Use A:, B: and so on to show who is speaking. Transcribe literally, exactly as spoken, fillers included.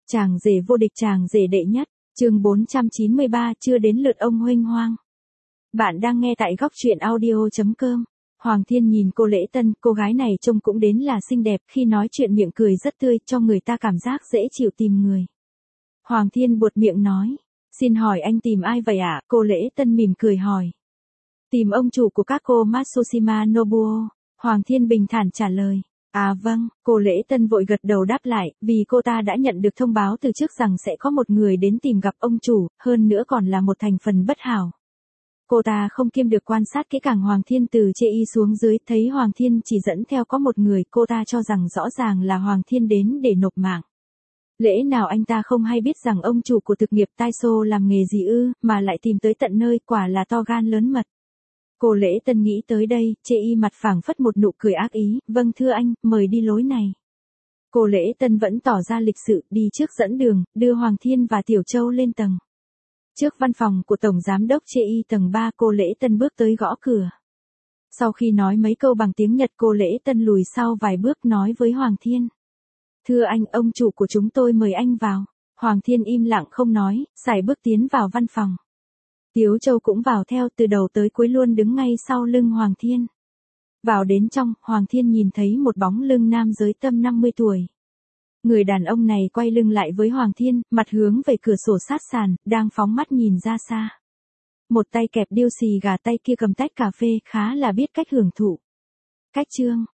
A: Chàng rể vô địch, chàng rể đệ nhất, chương bốn trăm chín mươi ba, chưa đến lượt ông huênh hoang. Bạn đang nghe tại góc truyện audio chấm com. Hoàng Thiên nhìn cô Lễ Tân, cô gái này trông cũng đến là xinh đẹp, khi nói chuyện miệng cười rất tươi, cho người ta cảm giác dễ chịu tìm người. Hoàng Thiên buột miệng nói, xin hỏi anh tìm ai vậy ạ? À? Cô Lễ Tân mỉm cười hỏi. Tìm ông chủ của các cô Matsushima Nobuo. Hoàng Thiên bình thản trả lời. À vâng, cô Lễ Tân vội gật đầu đáp lại, vì cô ta đã nhận được thông báo từ trước rằng sẽ có một người đến tìm gặp ông chủ, hơn nữa còn là một thành phần bất hảo. Cô ta không kiêm được quan sát kỹ càng Hoàng Thiên từ chê y xuống dưới, thấy Hoàng Thiên chỉ dẫn theo có một người, cô ta cho rằng rõ ràng là Hoàng Thiên đến để nộp mạng. Lẽ nào anh ta không hay biết rằng ông chủ của thực nghiệp Taiso làm nghề gì ư, mà lại tìm tới tận nơi, quả là to gan lớn mật. Cô Lễ Tân nghĩ tới đây, chê y mặt phảng phất một nụ cười ác ý, vâng thưa anh, mời đi lối này. Cô Lễ Tân vẫn tỏ ra lịch sự, đi trước dẫn đường, đưa Hoàng Thiên và Tiểu Châu lên tầng. Trước văn phòng của Tổng Giám đốc chê y tầng ba, cô Lễ Tân bước tới gõ cửa. Sau khi nói mấy câu bằng tiếng Nhật, cô Lễ Tân lùi sau vài bước nói với Hoàng Thiên. Thưa anh, ông chủ của chúng tôi mời anh vào. Hoàng Thiên im lặng không nói, sải bước tiến vào văn phòng. Tiếu Châu cũng vào theo, từ đầu tới cuối luôn đứng ngay sau lưng Hoàng Thiên. Vào đến trong, Hoàng Thiên nhìn thấy một bóng lưng nam giới tầm năm mươi tuổi. Người đàn ông này quay lưng lại với Hoàng Thiên, mặt hướng về cửa sổ sát sàn, đang phóng mắt nhìn ra xa. Một tay kẹp điêu xì gà, tay kia cầm tách cà phê, khá là biết cách hưởng thụ. Cách chương,